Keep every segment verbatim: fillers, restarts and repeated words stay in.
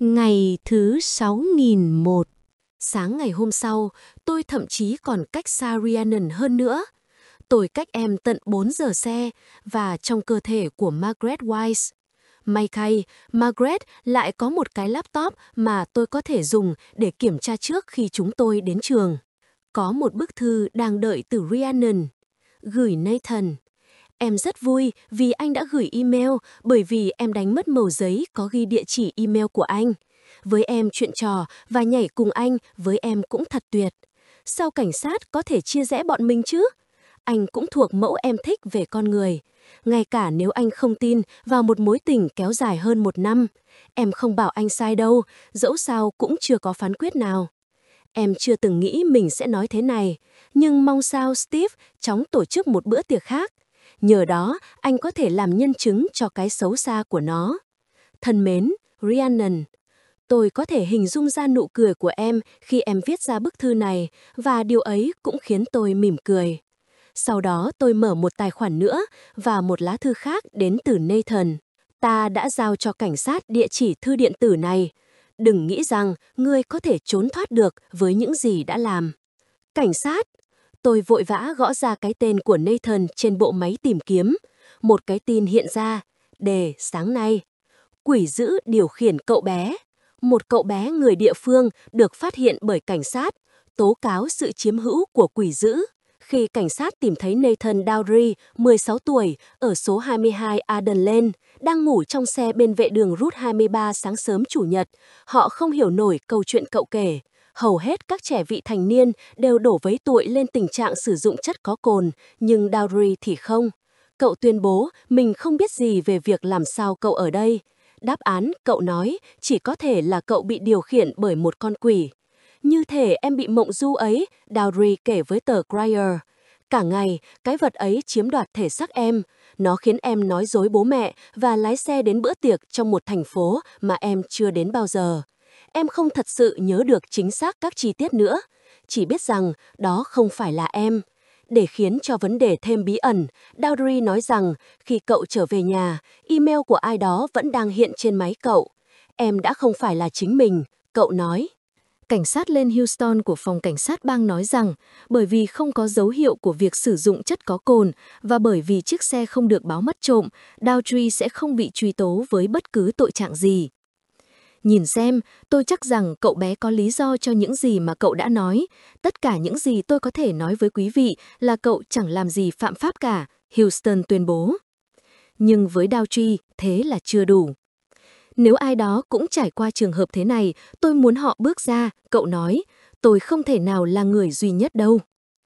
Ngày thứ sáu nghìn một. Sáng ngày hôm sau, tôi thậm chí còn cách xa Rhiannon hơn nữa. Tôi cách em tận bốn giờ xe và trong cơ thể của Margaret Wise. May thay, Margaret lại có một cái laptop mà tôi có thể dùng để kiểm tra trước khi chúng tôi đến trường. Có một bức thư đang đợi từ Rhiannon. Gửi Nathan. Em rất vui vì anh đã gửi email bởi vì em đánh mất mẩu giấy có ghi địa chỉ email của anh. Với em chuyện trò và nhảy cùng anh với em cũng thật tuyệt. Sao cảnh sát có thể chia rẽ bọn mình chứ? Anh cũng thuộc mẫu em thích về con người. Ngay cả nếu anh không tin vào một mối tình kéo dài hơn một năm, em không bảo anh sai đâu, dẫu sao cũng chưa có phán quyết nào. Em chưa từng nghĩ mình sẽ nói thế này, nhưng mong sao Steve chóng tổ chức một bữa tiệc khác. Nhờ đó, anh có thể làm nhân chứng cho cái xấu xa của nó. Thân mến, Rhiannon, tôi có thể hình dung ra nụ cười của em khi em viết ra bức thư này, và điều ấy cũng khiến tôi mỉm cười. Sau đó tôi mở một tài khoản nữa và một lá thư khác đến từ Nathan. Ta đã giao cho cảnh sát địa chỉ thư điện tử này. Đừng nghĩ rằng ngươi có thể trốn thoát được với những gì đã làm. Cảnh sát. Tôi vội vã gõ ra cái tên của Nathan trên bộ máy tìm kiếm. Một cái tin hiện ra. Đề sáng nay. Quỷ dữ điều khiển cậu bé. Một cậu bé người địa phương được phát hiện bởi cảnh sát, tố cáo sự chiếm hữu của quỷ dữ. Khi cảnh sát tìm thấy Nathan Dowry, mười sáu tuổi, ở số hai mươi hai Arden Lane, đang ngủ trong xe bên vệ đường Route hai mươi ba sáng sớm Chủ nhật, họ không hiểu nổi câu chuyện cậu kể. Hầu hết các trẻ vị thành niên đều đổ vấy tội lên tình trạng sử dụng chất có cồn, nhưng Dowry thì không. Cậu tuyên bố mình không biết gì về việc làm sao cậu ở đây. Đáp án, cậu nói, chỉ có thể là cậu bị điều khiển bởi một con quỷ. Như thể em bị mộng du ấy, Dowry kể với tờ Crier. Cả ngày, cái vật ấy chiếm đoạt thể xác em. Nó khiến em nói dối bố mẹ và lái xe đến bữa tiệc trong một thành phố mà em chưa đến bao giờ. Em không thật sự nhớ được chính xác các chi tiết nữa. Chỉ biết rằng đó không phải là em. Để khiến cho vấn đề thêm bí ẩn, Dowry nói rằng khi cậu trở về nhà, email của ai đó vẫn đang hiện trên máy cậu. Em đã không phải là chính mình, cậu nói. Cảnh sát lên Houston của phòng cảnh sát bang nói rằng bởi vì không có dấu hiệu của việc sử dụng chất có cồn và bởi vì chiếc xe không được báo mất trộm, Dowry sẽ không bị truy tố với bất cứ tội trạng gì. Nhìn xem, tôi chắc rằng cậu bé có lý do cho những gì mà cậu đã nói. Tất cả những gì tôi có thể nói với quý vị là cậu chẳng làm gì phạm pháp cả, Houston tuyên bố. Nhưng với Dowry, thế là chưa đủ. Nếu ai đó cũng trải qua trường hợp thế này, tôi muốn họ bước ra, cậu nói, tôi không thể nào là người duy nhất đâu.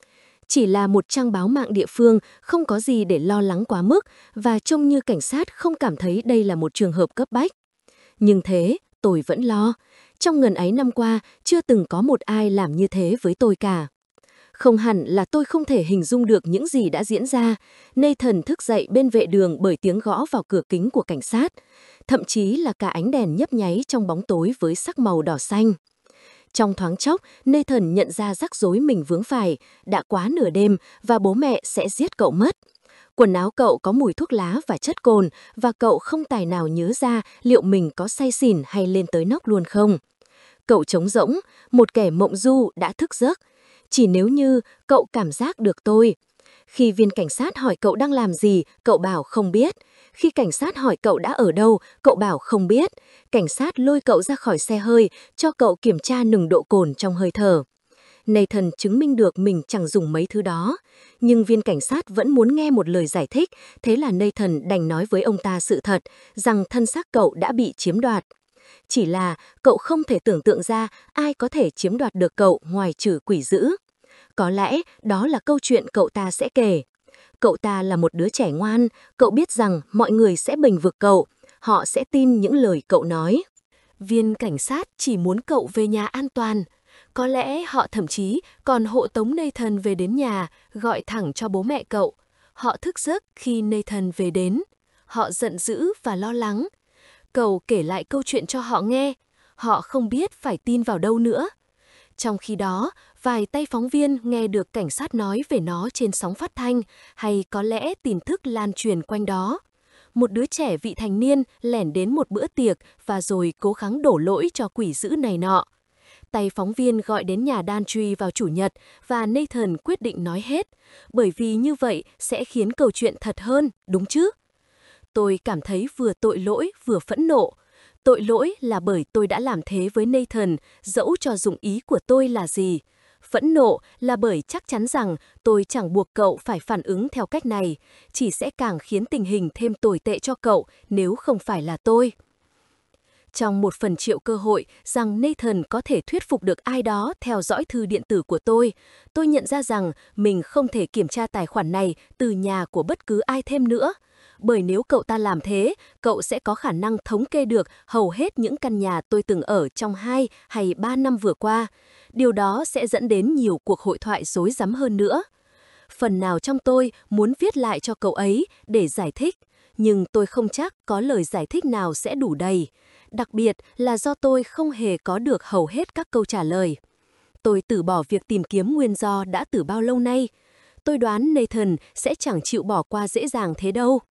Chỉ là một trang báo mạng địa phương, không có gì để lo lắng quá mức, và trông như cảnh sát không cảm thấy đây là một trường hợp cấp bách. Nhưng thế, tôi vẫn lo. Trong ngần ấy năm qua, chưa từng có một ai làm như thế với tôi cả. Không hẳn là tôi không thể hình dung được những gì đã diễn ra. Nathan thức dậy bên vệ đường bởi tiếng gõ vào cửa kính của cảnh sát. Thậm chí là cả ánh đèn nhấp nháy trong bóng tối với sắc màu đỏ xanh. Trong thoáng chốc, Nathan nhận ra rắc rối mình vướng phải, đã quá nửa đêm và bố mẹ sẽ giết cậu mất. Quần áo cậu có mùi thuốc lá và chất cồn và cậu không tài nào nhớ ra liệu mình có say xỉn hay lên tới nóc luôn không. Cậu trống rỗng, một kẻ mộng du đã thức giấc. Chỉ nếu như cậu cảm giác được tôi. Khi viên cảnh sát hỏi cậu đang làm gì, cậu bảo không biết. Khi cảnh sát hỏi cậu đã ở đâu, cậu bảo không biết. Cảnh sát lôi cậu ra khỏi xe hơi, cho cậu kiểm tra nồng độ cồn trong hơi thở. Nathan chứng minh được mình chẳng dùng mấy thứ đó. Nhưng viên cảnh sát vẫn muốn nghe một lời giải thích, thế là Nathan đành nói với ông ta sự thật, rằng thân xác cậu đã bị chiếm đoạt. Chỉ là cậu không thể tưởng tượng ra ai có thể chiếm đoạt được cậu ngoài trừ quỷ dữ. Có lẽ đó là câu chuyện cậu ta sẽ kể. Cậu ta là một đứa trẻ ngoan, cậu biết rằng mọi người sẽ bênh vực cậu, họ sẽ tin những lời cậu nói. Viên cảnh sát chỉ muốn cậu về nhà an toàn. Có lẽ họ thậm chí còn hộ tống Nathan về đến nhà, gọi thẳng cho bố mẹ cậu. Họ thức giấc khi Nathan về đến. Họ giận dữ và lo lắng. Cậu kể lại câu chuyện cho họ nghe. Họ không biết phải tin vào đâu nữa. Trong khi đó, vài tay phóng viên nghe được cảnh sát nói về nó trên sóng phát thanh, hay có lẽ tin tức lan truyền quanh đó. một đứa trẻ vị thành niên lẻn đến một bữa tiệc và rồi cố gắng đổ lỗi cho quỷ dữ này nọ. Tay phóng viên gọi đến nhà Dantry vào Chủ nhật và Nathan quyết định nói hết, bởi vì như vậy sẽ khiến câu chuyện thật hơn, đúng chứ? Tôi cảm thấy vừa tội lỗi vừa phẫn nộ. Tội lỗi là bởi tôi đã làm thế với Nathan, dẫu cho dụng ý của tôi là gì. Phẫn nộ là bởi chắc chắn rằng tôi chẳng buộc cậu phải phản ứng theo cách này, chỉ sẽ càng khiến tình hình thêm tồi tệ cho cậu nếu không phải là tôi. Trong một phần triệu cơ hội rằng Nathan có thể thuyết phục được ai đó theo dõi thư điện tử của tôi, tôi nhận ra rằng mình không thể kiểm tra tài khoản này từ nhà của bất cứ ai thêm nữa. Bởi nếu cậu ta làm thế, cậu sẽ có khả năng thống kê được hầu hết những căn nhà tôi từng ở trong hai hay ba năm vừa qua. Điều đó sẽ dẫn đến nhiều cuộc hội thoại rối rắm hơn nữa. Phần nào trong tôi muốn viết lại cho cậu ấy để giải thích, nhưng tôi không chắc có lời giải thích nào sẽ đủ đầy. Đặc biệt là do tôi không hề có được hầu hết các câu trả lời. Tôi từ bỏ việc tìm kiếm nguyên do đã từ bao lâu nay. Tôi đoán Nathan sẽ chẳng chịu bỏ qua dễ dàng thế đâu.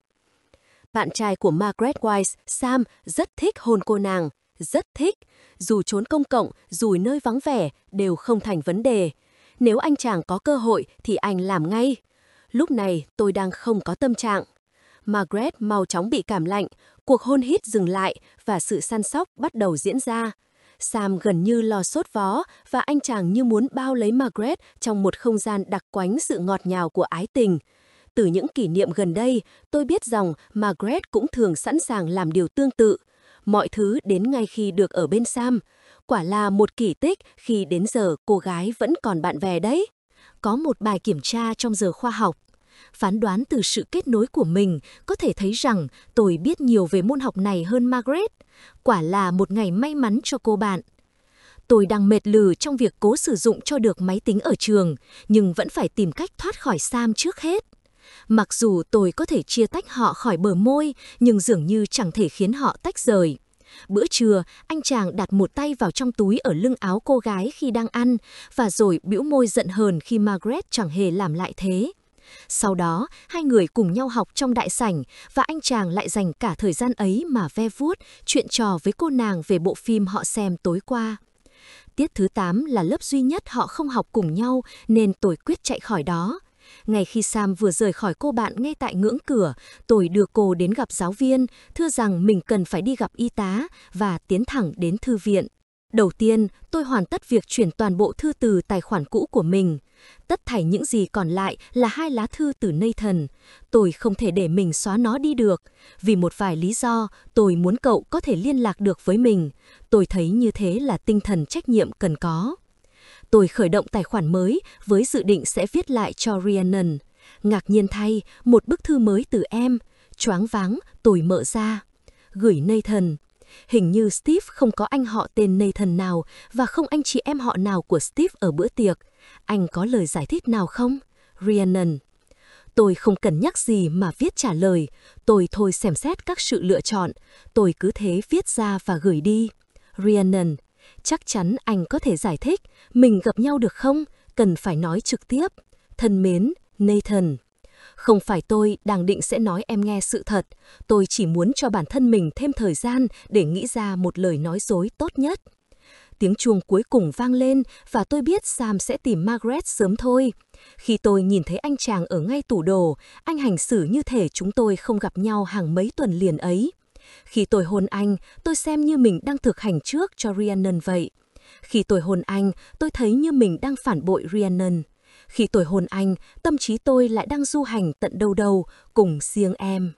Bạn trai của Margaret Wise, Sam, rất thích hôn cô nàng. Rất thích. Dù trốn công cộng, dù nơi vắng vẻ, đều không thành vấn đề. Nếu anh chàng có cơ hội thì anh làm ngay. Lúc này tôi đang không có tâm trạng. Margaret mau chóng bị cảm lạnh, cuộc hôn hít dừng lại và sự săn sóc bắt đầu diễn ra. Sam gần như lo sốt vó và anh chàng như muốn bao lấy Margaret trong một không gian đặc quánh sự ngọt ngào của ái tình. Từ những kỷ niệm gần đây, tôi biết rằng Margaret cũng thường sẵn sàng làm điều tương tự. Mọi thứ đến ngay khi được ở bên Sam. Quả là một kỳ tích khi đến giờ cô gái vẫn còn bạn bè đấy. Có một bài kiểm tra trong giờ khoa học. Phán đoán từ sự kết nối của mình, có thể thấy rằng tôi biết nhiều về môn học này hơn Margaret. Quả là một ngày may mắn cho cô bạn. Tôi đang mệt lử trong việc cố sử dụng cho được máy tính ở trường, nhưng vẫn phải tìm cách thoát khỏi Sam trước hết. Mặc dù tôi có thể chia tách họ khỏi bờ môi, nhưng dường như chẳng thể khiến họ tách rời. Bữa trưa, anh chàng đặt một tay vào trong túi ở lưng áo cô gái khi đang ăn, và rồi bĩu môi giận hờn khi Margaret chẳng hề làm lại thế. Sau đó, hai người cùng nhau học trong đại sảnh và anh chàng lại dành cả thời gian ấy mà ve vuốt, chuyện trò với cô nàng về bộ phim họ xem tối qua. Tiết thứ tám là lớp duy nhất họ không học cùng nhau nên tôi quyết chạy khỏi đó. Ngay khi Sam vừa rời khỏi cô bạn ngay tại ngưỡng cửa, tôi đưa cô đến gặp giáo viên, thưa rằng mình cần phải đi gặp y tá và tiến thẳng đến thư viện. Đầu tiên, tôi hoàn tất việc chuyển toàn bộ thư từ tài khoản cũ của mình. Tất thảy những gì còn lại là hai lá thư từ Nathan. Tôi không thể để mình xóa nó đi được. Vì một vài lý do, tôi muốn cậu có thể liên lạc được với mình. Tôi thấy như thế là tinh thần trách nhiệm cần có. Tôi khởi động tài khoản mới với dự định sẽ viết lại cho Rhiannon. Ngạc nhiên thay, một bức thư mới từ em. Choáng váng, tôi mở ra. Gửi Nathan. Hình như Steve không có anh họ tên Nathan nào và không anh chị em họ nào của Steve ở bữa tiệc. Anh có lời giải thích nào không? Rhiannon. Tôi không cần nhắc gì mà viết trả lời. Tôi thôi xem xét các sự lựa chọn. Tôi cứ thế viết ra và gửi đi. Rhiannon. Chắc chắn anh có thể giải thích. Mình gặp nhau được không? Cần phải nói trực tiếp. Thân mến, Nathan. Không phải tôi đang định sẽ nói em nghe sự thật. Tôi chỉ muốn cho bản thân mình thêm thời gian để nghĩ ra một lời nói dối tốt nhất. Tiếng chuông cuối cùng vang lên và tôi biết Sam sẽ tìm Margaret sớm thôi. Khi tôi nhìn thấy anh chàng ở ngay tủ đồ, anh hành xử như thể chúng tôi không gặp nhau hàng mấy tuần liền ấy. Khi tôi hôn anh, tôi xem như mình đang thực hành trước cho Rhiannon vậy. Khi tôi hôn anh, tôi thấy như mình đang phản bội Rhiannon. Khi tôi hôn anh, tâm trí tôi lại đang du hành tận đâu đâu cùng riêng em.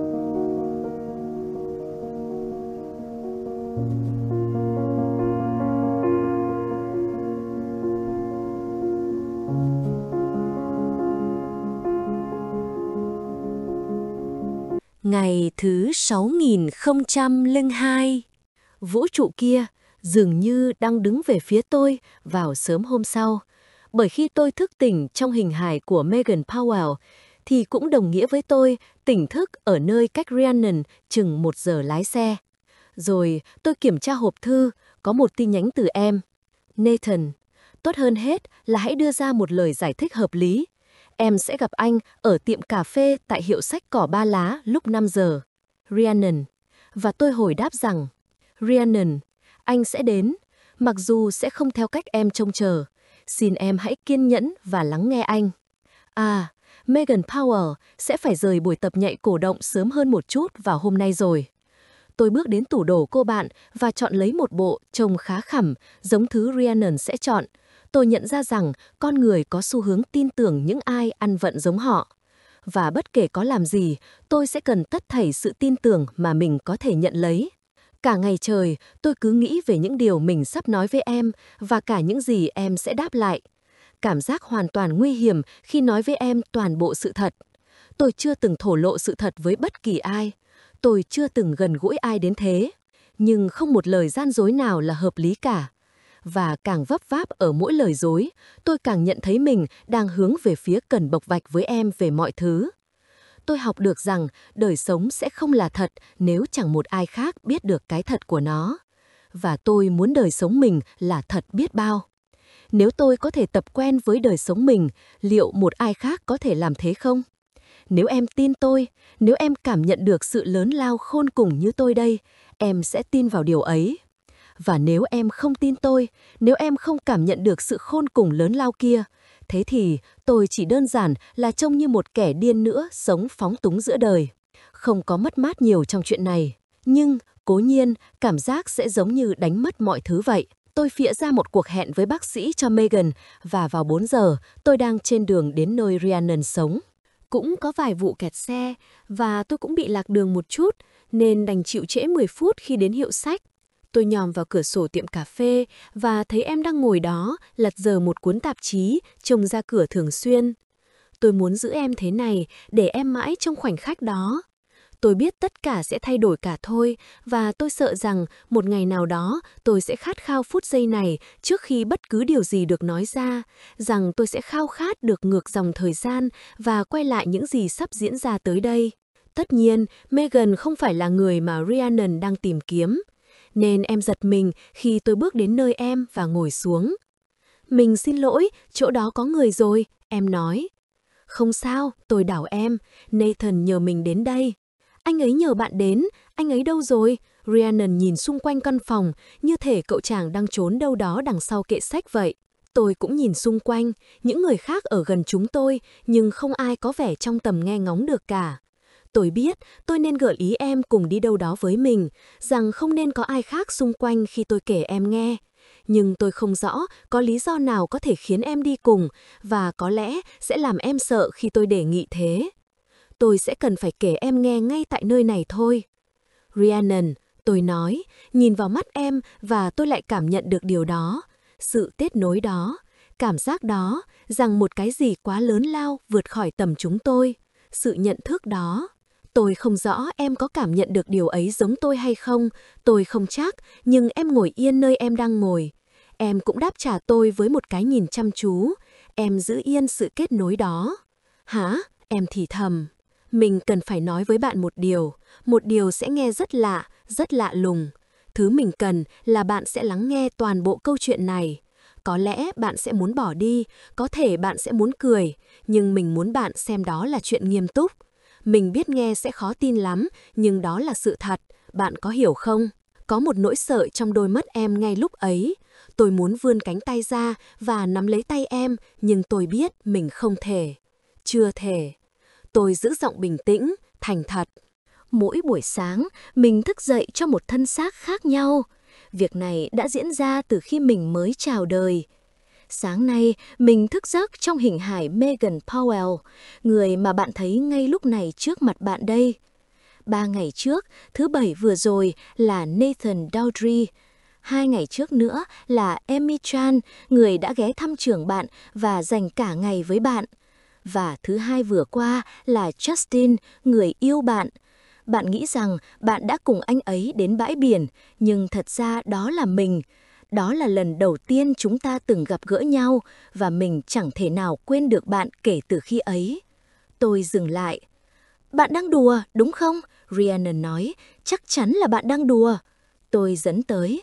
Ngày thứ sáu nghìn không trăm lẻ hai. Vũ trụ kia dường như đang đứng về phía tôi vào sớm hôm sau. Bởi khi tôi thức tỉnh trong hình hài của Megan Powell, thì cũng đồng nghĩa với tôi tỉnh thức ở nơi cách Rhiannon chừng một giờ lái xe. Rồi tôi kiểm tra hộp thư, có một tin nhắn từ em. Nathan, tốt hơn hết là hãy đưa ra một lời giải thích hợp lý. Em sẽ gặp anh ở tiệm cà phê tại hiệu sách Cỏ Ba Lá lúc năm giờ. Rhiannon. Và tôi hồi đáp rằng, Rhiannon, anh sẽ đến, mặc dù sẽ không theo cách em trông chờ. Xin em hãy kiên nhẫn và lắng nghe anh. À, Megan Powell sẽ phải rời buổi tập nhảy cổ động sớm hơn một chút vào hôm nay rồi. Tôi bước đến tủ đồ cô bạn và chọn lấy một bộ trông khá khẩm, giống thứ Rhiannon sẽ chọn. Tôi nhận ra rằng con người có xu hướng tin tưởng những ai ăn vận giống họ. Và bất kể có làm gì, tôi sẽ cần tất thảy sự tin tưởng mà mình có thể nhận lấy. Cả ngày trời, tôi cứ nghĩ về những điều mình sắp nói với em và cả những gì em sẽ đáp lại. Cảm giác hoàn toàn nguy hiểm khi nói với em toàn bộ sự thật. Tôi chưa từng thổ lộ sự thật với bất kỳ ai. Tôi chưa từng gần gũi ai đến thế. Nhưng không một lời gian dối nào là hợp lý cả. Và càng vấp váp ở mỗi lời dối, tôi càng nhận thấy mình đang hướng về phía cần bộc bạch với em về mọi thứ. Tôi học được rằng đời sống sẽ không là thật nếu chẳng một ai khác biết được cái thật của nó. Và tôi muốn đời sống mình là thật biết bao. Nếu tôi có thể tập quen với đời sống mình, liệu một ai khác có thể làm thế không? Nếu em tin tôi, nếu em cảm nhận được sự lớn lao khôn cùng như tôi đây, em sẽ tin vào điều ấy. Và nếu em không tin tôi, nếu em không cảm nhận được sự khôn cùng lớn lao kia, thế thì tôi chỉ đơn giản là trông như một kẻ điên nữa sống phóng túng giữa đời. Không có mất mát nhiều trong chuyện này, nhưng cố nhiên cảm giác sẽ giống như đánh mất mọi thứ vậy. Tôi phịa ra một cuộc hẹn với bác sĩ cho Megan và vào bốn giờ tôi đang trên đường đến nơi Rhiannon sống. Cũng có vài vụ kẹt xe và tôi cũng bị lạc đường một chút nên đành chịu trễ mười phút khi đến hiệu sách. Tôi nhòm vào cửa sổ tiệm cà phê và thấy em đang ngồi đó lật dở một cuốn tạp chí trông ra cửa thường xuyên. Tôi muốn giữ em thế này để em mãi trong khoảnh khắc đó. Tôi biết tất cả sẽ thay đổi cả thôi và tôi sợ rằng một ngày nào đó tôi sẽ khát khao phút giây này trước khi bất cứ điều gì được nói ra, rằng tôi sẽ khao khát được ngược dòng thời gian và quay lại những gì sắp diễn ra tới đây. Tất nhiên, Megan không phải là người mà Rhiannon đang tìm kiếm, nên em giật mình khi tôi bước đến nơi em và ngồi xuống. Mình xin lỗi, chỗ đó có người rồi, em nói. Không sao, tôi đảo em, Nathan nhờ mình đến đây. Anh ấy nhờ bạn đến, anh ấy đâu rồi? Rhiannon nhìn xung quanh căn phòng, như thể cậu chàng đang trốn đâu đó đằng sau kệ sách vậy. Tôi cũng nhìn xung quanh, những người khác ở gần chúng tôi, nhưng không ai có vẻ trong tầm nghe ngóng được cả. Tôi biết tôi nên gợi ý em cùng đi đâu đó với mình, rằng không nên có ai khác xung quanh khi tôi kể em nghe. Nhưng tôi không rõ có lý do nào có thể khiến em đi cùng, và có lẽ sẽ làm em sợ khi tôi đề nghị thế. Tôi sẽ cần phải kể em nghe ngay tại nơi này thôi. Rhiannon, tôi nói, nhìn vào mắt em và tôi lại cảm nhận được điều đó. Sự kết nối đó, cảm giác đó, rằng một cái gì quá lớn lao vượt khỏi tầm chúng tôi. Sự nhận thức đó. Tôi không rõ em có cảm nhận được điều ấy giống tôi hay không, tôi không chắc, nhưng em ngồi yên nơi em đang ngồi. Em cũng đáp trả tôi với một cái nhìn chăm chú. Em giữ yên sự kết nối đó. Hả? Em thì thầm. Mình cần phải nói với bạn một điều, một điều sẽ nghe rất lạ, rất lạ lùng. Thứ mình cần là bạn sẽ lắng nghe toàn bộ câu chuyện này. Có lẽ bạn sẽ muốn bỏ đi, có thể bạn sẽ muốn cười, nhưng mình muốn bạn xem đó là chuyện nghiêm túc. Mình biết nghe sẽ khó tin lắm, nhưng đó là sự thật, bạn có hiểu không? Có một nỗi sợ trong đôi mắt em ngay lúc ấy. Tôi muốn vươn cánh tay ra và nắm lấy tay em, nhưng tôi biết mình không thể. Chưa thể. Tôi giữ giọng bình tĩnh, thành thật. Mỗi buổi sáng, mình thức dậy cho một thân xác khác nhau. Việc này đã diễn ra từ khi mình mới chào đời. Sáng nay, mình thức giấc trong hình hài Megan Powell, người mà bạn thấy ngay lúc này trước mặt bạn đây. Ba ngày trước, thứ Bảy vừa rồi là Nathan Dowdry. Hai ngày trước nữa là Amy Chan, người đã ghé thăm trường bạn và dành cả ngày với bạn. Và thứ Hai vừa qua là Justin, người yêu bạn. Bạn nghĩ rằng bạn đã cùng anh ấy đến bãi biển, nhưng thật ra đó là mình. Đó là lần đầu tiên chúng ta từng gặp gỡ nhau và mình chẳng thể nào quên được bạn kể từ khi ấy. Tôi dừng lại. Bạn đang đùa, đúng không? Rhiannon nói, chắc chắn là bạn đang đùa. Tôi dẫn tới.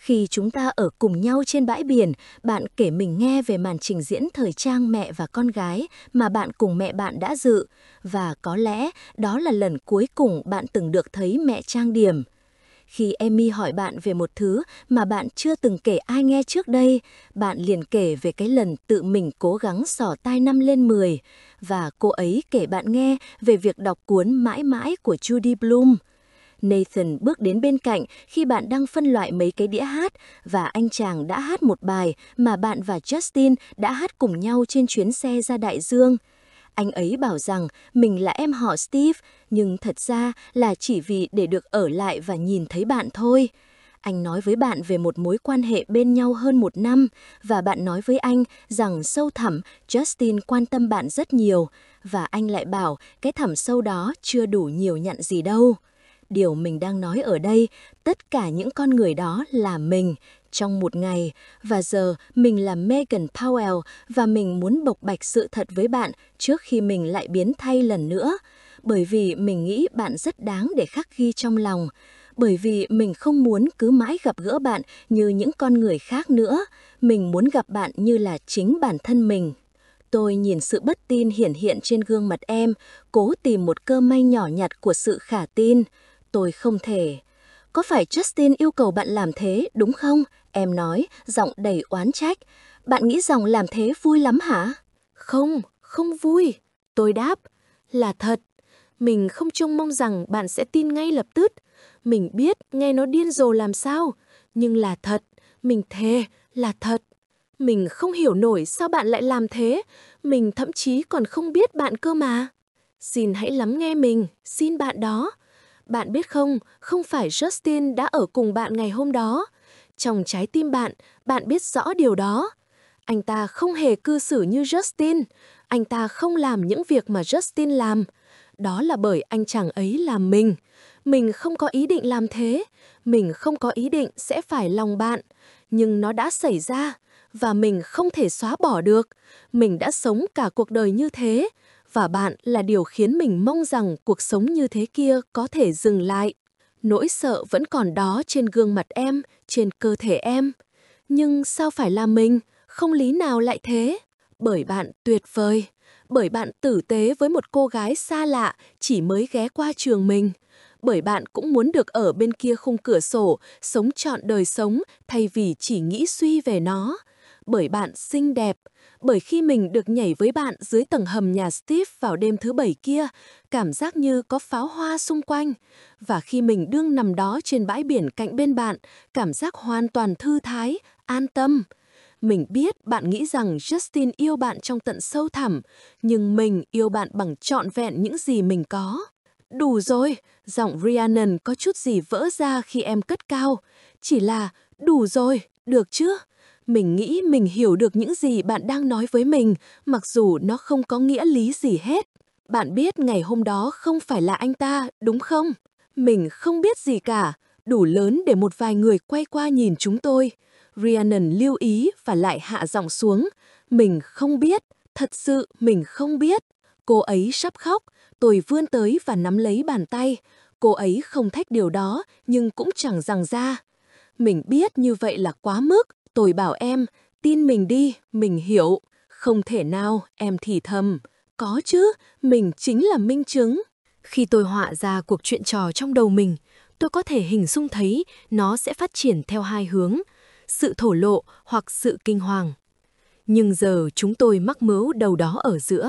Khi chúng ta ở cùng nhau trên bãi biển, bạn kể mình nghe về màn trình diễn thời trang mẹ và con gái mà bạn cùng mẹ bạn đã dự, và có lẽ đó là lần cuối cùng bạn từng được thấy mẹ trang điểm. Khi Amy hỏi bạn về một thứ mà bạn chưa từng kể ai nghe trước đây, bạn liền kể về cái lần tự mình cố gắng xỏ tai năm lên mười, và cô ấy kể bạn nghe về việc đọc cuốn Mãi mãi của Judy Blume. Nathan bước đến bên cạnh khi bạn đang phân loại mấy cái đĩa hát, và anh chàng đã hát một bài mà bạn và Justin đã hát cùng nhau trên chuyến xe ra đại dương. Anh ấy bảo rằng mình là em họ Steve, nhưng thật ra là chỉ vì để được ở lại và nhìn thấy bạn thôi. Anh nói với bạn về một mối quan hệ bên nhau hơn một năm, và bạn nói với anh rằng sâu thẳm Justin quan tâm bạn rất nhiều, và anh lại bảo cái thẳm sâu đó chưa đủ nhiều nhận gì đâu. Điều mình đang nói ở đây, tất cả những con người đó là mình trong một ngày, và giờ mình là Megan Powell và mình muốn bộc bạch sự thật với bạn trước khi mình lại biến thay lần nữa. Bởi vì mình nghĩ bạn rất đáng để khắc ghi trong lòng. Bởi vì mình không muốn cứ mãi gặp gỡ bạn như những con người khác nữa. Mình muốn gặp bạn như là chính bản thân mình. Tôi nhìn sự bất tin hiển hiện trên gương mặt em, cố tìm một cơ may nhỏ nhặt của sự khả tin. Tôi không thể. Có phải Justin yêu cầu bạn làm thế, đúng không? Em nói, giọng đầy oán trách. Bạn nghĩ rằng làm thế vui lắm hả? Không, không vui. Tôi đáp, là thật. Mình không trông mong rằng bạn sẽ tin ngay lập tức. Mình biết nghe nó điên rồ làm sao, nhưng là thật, mình thề, là thật. Mình không hiểu nổi sao bạn lại làm thế, mình thậm chí còn không biết bạn cơ mà. Xin hãy lắng nghe mình, xin bạn đó. Bạn biết không, không phải Justin đã ở cùng bạn ngày hôm đó. Trong trái tim bạn, bạn biết rõ điều đó. Anh ta không hề cư xử như Justin. Anh ta không làm những việc mà Justin làm. Đó là bởi anh chàng ấy là mình. Mình không có ý định làm thế. Mình không có ý định sẽ phải lòng bạn. Nhưng nó đã xảy ra, và mình không thể xóa bỏ được. Mình đã sống cả cuộc đời như thế, và bạn là điều khiến mình mong rằng cuộc sống như thế kia có thể dừng lại. Nỗi sợ vẫn còn đó trên gương mặt em, trên cơ thể em. Nhưng sao phải là mình? Không lý nào lại thế. Bởi bạn tuyệt vời. Bởi bạn tử tế với một cô gái xa lạ chỉ mới ghé qua trường mình. Bởi bạn cũng muốn được ở bên kia khung cửa sổ, sống trọn đời sống thay vì chỉ nghĩ suy về nó. Bởi bạn xinh đẹp. Bởi khi mình được nhảy với bạn dưới tầng hầm nhà Steve vào đêm thứ bảy kia, cảm giác như có pháo hoa xung quanh. Và khi mình đương nằm đó trên bãi biển cạnh bên bạn, cảm giác hoàn toàn thư thái, an tâm. Mình biết bạn nghĩ rằng Justin yêu bạn trong tận sâu thẳm, nhưng mình yêu bạn bằng trọn vẹn những gì mình có. Đủ rồi, giọng Rhiannon có chút gì vỡ ra khi em cất cao. Chỉ là, đủ rồi, được chứ? Mình nghĩ mình hiểu được những gì bạn đang nói với mình, mặc dù nó không có nghĩa lý gì hết. Bạn biết ngày hôm đó không phải là anh ta, đúng không? Mình không biết gì cả, đủ lớn để một vài người quay qua nhìn chúng tôi. Rhiannon lưu ý và lại hạ giọng xuống. Mình không biết, thật sự mình không biết. Cô ấy sắp khóc, tôi vươn tới và nắm lấy bàn tay. Cô ấy không thách điều đó, nhưng cũng chẳng rằng ra. Mình biết như vậy là quá mức, tôi bảo em, tin mình đi, mình hiểu. Không thể nào, em thì thầm. Có chứ, mình chính là minh chứng. Khi tôi họa ra cuộc chuyện trò trong đầu mình, tôi có thể hình dung thấy nó sẽ phát triển theo hai hướng, sự thổ lộ hoặc sự kinh hoàng. Nhưng giờ chúng tôi mắc mớ đâu đó ở giữa.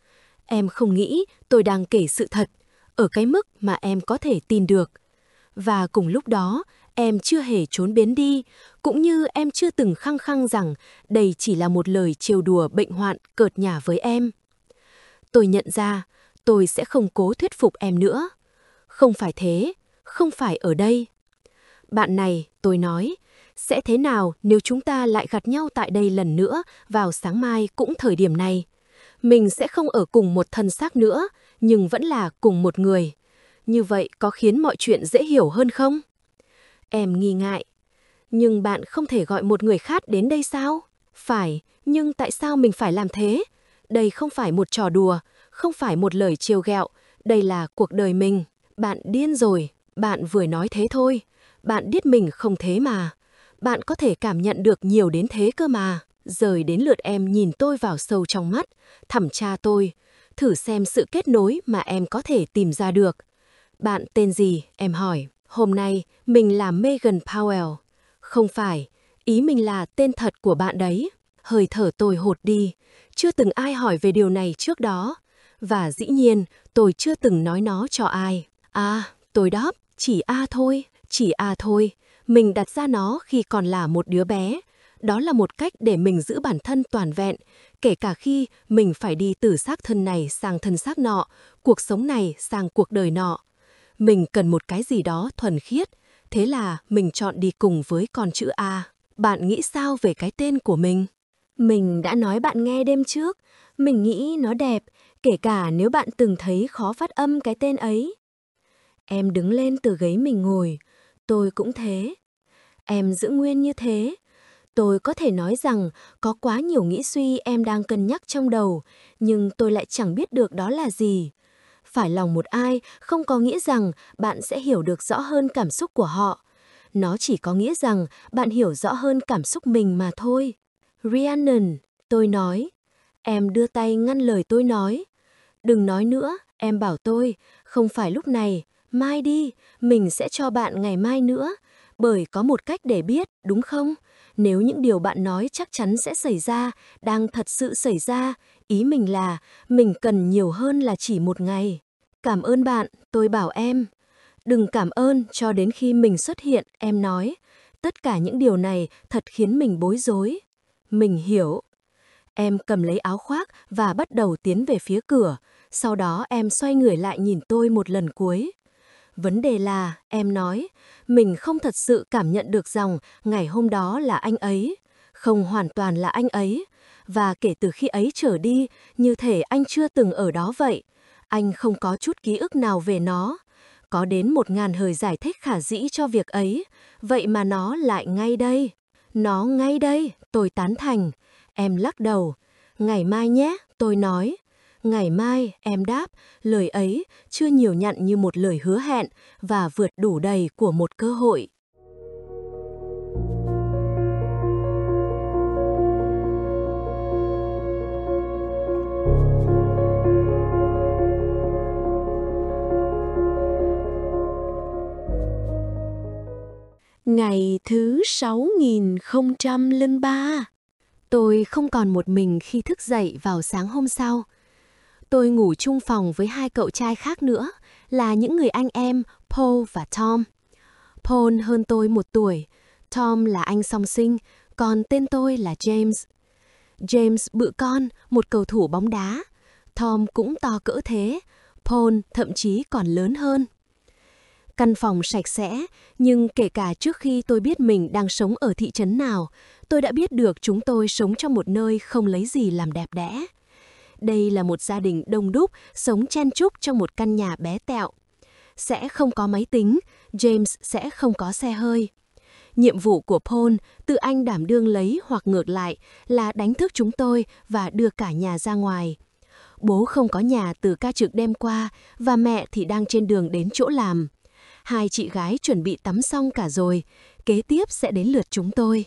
Em không nghĩ tôi đang kể sự thật, ở cái mức mà em có thể tin được. Và cùng lúc đó, em chưa hề trốn biến đi, cũng như em chưa từng khăng khăng rằng đây chỉ là một lời trêu đùa bệnh hoạn cợt nhả với em. Tôi nhận ra, tôi sẽ không cố thuyết phục em nữa. Không phải thế, không phải ở đây. Bạn này, tôi nói, sẽ thế nào nếu chúng ta lại gặp nhau tại đây lần nữa vào sáng mai cũng thời điểm này? Mình sẽ không ở cùng một thân xác nữa, nhưng vẫn là cùng một người. Như vậy có khiến mọi chuyện dễ hiểu hơn không? Em nghi ngại. Nhưng bạn không thể gọi một người khác đến đây sao? Phải, nhưng tại sao mình phải làm thế? Đây không phải một trò đùa, không phải một lời trêu ghẹo, đây là cuộc đời mình. Bạn điên rồi, bạn vừa nói thế thôi. Bạn biết mình không thế mà. Bạn có thể cảm nhận được nhiều đến thế cơ mà. Rồi đến lượt em nhìn tôi vào sâu trong mắt, thẩm tra tôi, thử xem sự kết nối mà em có thể tìm ra được. Bạn tên gì? Em hỏi. Hôm nay, mình là Megan Powell. Không phải, ý mình là tên thật của bạn đấy. Hơi thở tôi hụt đi. Chưa từng ai hỏi về điều này trước đó. Và dĩ nhiên, tôi chưa từng nói nó cho ai. À, tôi đáp, chỉ A thôi, chỉ A thôi. Mình đặt ra nó khi còn là một đứa bé. Đó là một cách để mình giữ bản thân toàn vẹn, kể cả khi mình phải đi từ xác thân này sang thân xác nọ, cuộc sống này sang cuộc đời nọ. Mình cần một cái gì đó thuần khiết, thế là mình chọn đi cùng với con chữ A. Bạn nghĩ sao về cái tên của mình? Mình đã nói bạn nghe đêm trước, mình nghĩ nó đẹp, kể cả nếu bạn từng thấy khó phát âm cái tên ấy. Em đứng lên từ ghế mình ngồi, tôi cũng thế. Em giữ nguyên như thế. Tôi có thể nói rằng có quá nhiều nghĩ suy em đang cân nhắc trong đầu, nhưng tôi lại chẳng biết được đó là gì. Phải lòng một ai không có nghĩa rằng bạn sẽ hiểu được rõ hơn cảm xúc của họ. Nó chỉ có nghĩa rằng bạn hiểu rõ hơn cảm xúc mình mà thôi. Rhiannon, tôi nói. Em đưa tay ngăn lời tôi nói. Đừng nói nữa, em bảo tôi, không phải lúc này, mai đi, mình sẽ cho bạn ngày mai nữa. Bởi có một cách để biết, đúng không? Nếu những điều bạn nói chắc chắn sẽ xảy ra, đang thật sự xảy ra, ý mình là mình cần nhiều hơn là chỉ một ngày. Cảm ơn bạn, tôi bảo em. Đừng cảm ơn cho đến khi mình xuất hiện, em nói. Tất cả những điều này thật khiến mình bối rối. Mình hiểu. Em cầm lấy áo khoác và bắt đầu tiến về phía cửa. Sau đó em xoay người lại nhìn tôi một lần cuối. Vấn đề là, em nói, mình không thật sự cảm nhận được rằng ngày hôm đó là anh ấy. Không hoàn toàn là anh ấy. Và kể từ khi ấy trở đi, như thể anh chưa từng ở đó vậy. Anh không có chút ký ức nào về nó. Có đến một ngàn lời giải thích khả dĩ cho việc ấy. Vậy mà nó lại ngay đây. Nó ngay đây, tôi tán thành. Em lắc đầu. Ngày mai nhé, tôi nói. Ngày mai, em đáp, lời ấy chưa nhiều nhặn như một lời hứa hẹn và vượt đủ đầy của một cơ hội. Ngày thứ sáu nghìn không trăm lẻ ba. Tôi không còn một mình khi thức dậy vào sáng hôm sau. Tôi ngủ chung phòng với hai cậu trai khác nữa, là những người anh em Paul và Tom. Paul hơn tôi một tuổi, Tom là anh song sinh, còn tên tôi là James. James bự con, một cầu thủ bóng đá. Tom cũng to cỡ thế, Paul thậm chí còn lớn hơn. Căn phòng sạch sẽ, nhưng kể cả trước khi tôi biết mình đang sống ở thị trấn nào, tôi đã biết được chúng tôi sống trong một nơi không lấy gì làm đẹp đẽ. Đây là một gia đình đông đúc, sống chen chúc trong một căn nhà bé tẹo. Sẽ không có máy tính, James sẽ không có xe hơi. Nhiệm vụ của Paul, tự anh đảm đương lấy hoặc ngược lại, là đánh thức chúng tôi và đưa cả nhà ra ngoài. Bố không có nhà từ ca trực đêm qua và mẹ thì đang trên đường đến chỗ làm. Hai chị gái chuẩn bị tắm xong cả rồi, kế tiếp sẽ đến lượt chúng tôi.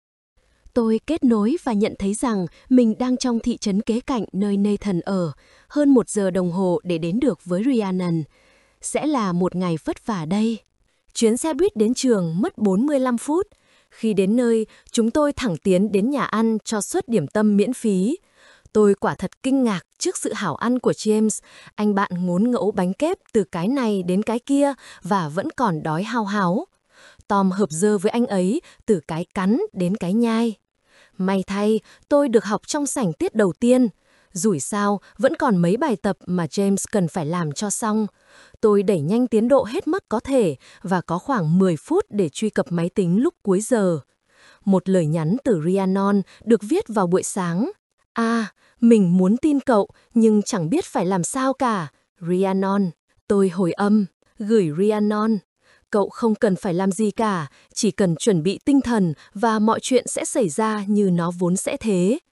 Tôi kết nối và nhận thấy rằng mình đang trong thị trấn kế cạnh nơi Nathan ở, hơn một giờ đồng hồ để đến được với Rhiannon. Sẽ là một ngày vất vả đây. Chuyến xe buýt đến trường mất bốn mươi lăm phút. Khi đến nơi, chúng tôi thẳng tiến đến nhà ăn cho suất điểm tâm miễn phí. Tôi quả thật kinh ngạc trước sự hảo ăn của James. Anh bạn ngốn ngẫu bánh kép từ cái này đến cái kia và vẫn còn đói hao háo. Tom hợp dơ với anh ấy từ cái cắn đến cái nhai. May thay, tôi được học trong sảnh tiết đầu tiên. Rủi sao, vẫn còn mấy bài tập mà James cần phải làm cho xong. Tôi đẩy nhanh tiến độ hết mức có thể và có khoảng mười phút để truy cập máy tính lúc cuối giờ. Một lời nhắn từ Rhiannon được viết vào buổi sáng. À, mình muốn tin cậu, nhưng chẳng biết phải làm sao cả. Rhiannon. Tôi hồi âm, gửi Rhiannon. Cậu không cần phải làm gì cả, chỉ cần chuẩn bị tinh thần và mọi chuyện sẽ xảy ra như nó vốn sẽ thế.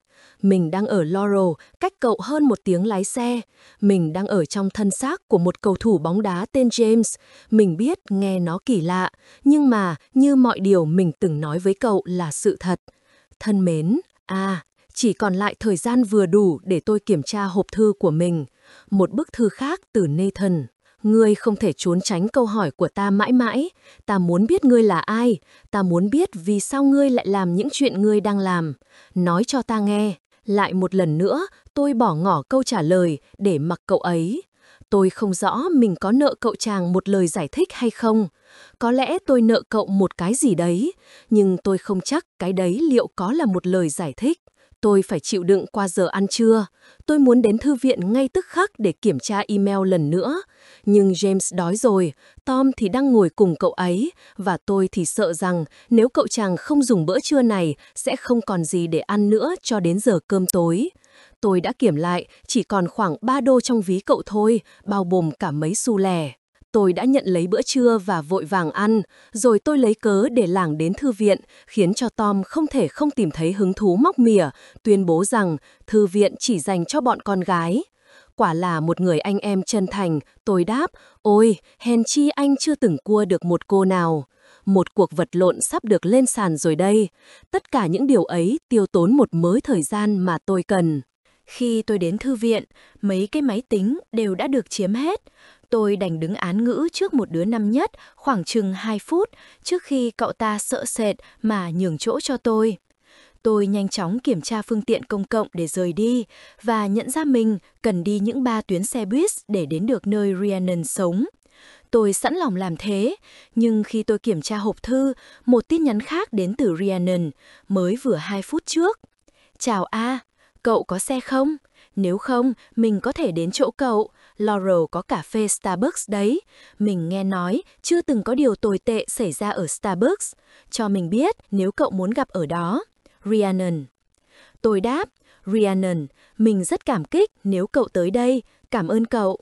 Mình đang ở Laurel, cách cậu hơn một tiếng lái xe. Mình đang ở trong thân xác của một cầu thủ bóng đá tên James. Mình biết nghe nó kỳ lạ, nhưng mà như mọi điều mình từng nói với cậu là sự thật. Thân mến, à, chỉ còn lại thời gian vừa đủ để tôi kiểm tra hộp thư của mình. Một bức thư khác từ Nathan. Ngươi không thể trốn tránh câu hỏi của ta mãi mãi. Ta muốn biết ngươi là ai. Ta muốn biết vì sao ngươi lại làm những chuyện ngươi đang làm. Nói cho ta nghe. Lại một lần nữa, tôi bỏ ngỏ câu trả lời để mặc cậu ấy. Tôi không rõ mình có nợ cậu chàng một lời giải thích hay không. Có lẽ tôi nợ cậu một cái gì đấy, nhưng tôi không chắc cái đấy liệu có là một lời giải thích. Tôi phải chịu đựng qua giờ ăn trưa. Tôi muốn đến thư viện ngay tức khắc để kiểm tra email lần nữa. Nhưng James đói rồi, Tom thì đang ngồi cùng cậu ấy, và tôi thì sợ rằng nếu cậu chàng không dùng bữa trưa này, sẽ không còn gì để ăn nữa cho đến giờ cơm tối. Tôi đã kiểm lại, chỉ còn khoảng ba đô trong ví cậu thôi, bao gồm cả mấy xu lẻ. Tôi đã nhận lấy bữa trưa và vội vàng ăn, rồi tôi lấy cớ để lảng đến thư viện, khiến cho Tom không thể không tìm thấy hứng thú móc mỉa, tuyên bố rằng thư viện chỉ dành cho bọn con gái. Quả là một người anh em chân thành, tôi đáp, ôi, hèn chi anh chưa từng cua được một cô nào. Một cuộc vật lộn sắp được lên sàn rồi đây. Tất cả những điều ấy tiêu tốn một mớ thời gian mà tôi cần. Khi tôi đến thư viện, mấy cái máy tính đều đã được chiếm hết. Tôi đành đứng án ngữ trước một đứa năm nhất khoảng chừng hai phút trước khi cậu ta sợ sệt mà nhường chỗ cho tôi. Tôi nhanh chóng kiểm tra phương tiện công cộng để rời đi và nhận ra mình cần đi những ba tuyến xe buýt để đến được nơi Rhiannon sống. Tôi sẵn lòng làm thế, nhưng khi tôi kiểm tra hộp thư, một tin nhắn khác đến từ Rhiannon mới vừa hai phút trước. Chào A, cậu có xe không? Nếu không, mình có thể đến chỗ cậu. Laurel có cà phê Starbucks đấy. Mình nghe nói chưa từng có điều tồi tệ xảy ra ở Starbucks. Cho mình biết nếu cậu muốn gặp ở đó. Rhiannon. Tôi đáp, Rhiannon, mình rất cảm kích nếu cậu tới đây. Cảm ơn cậu.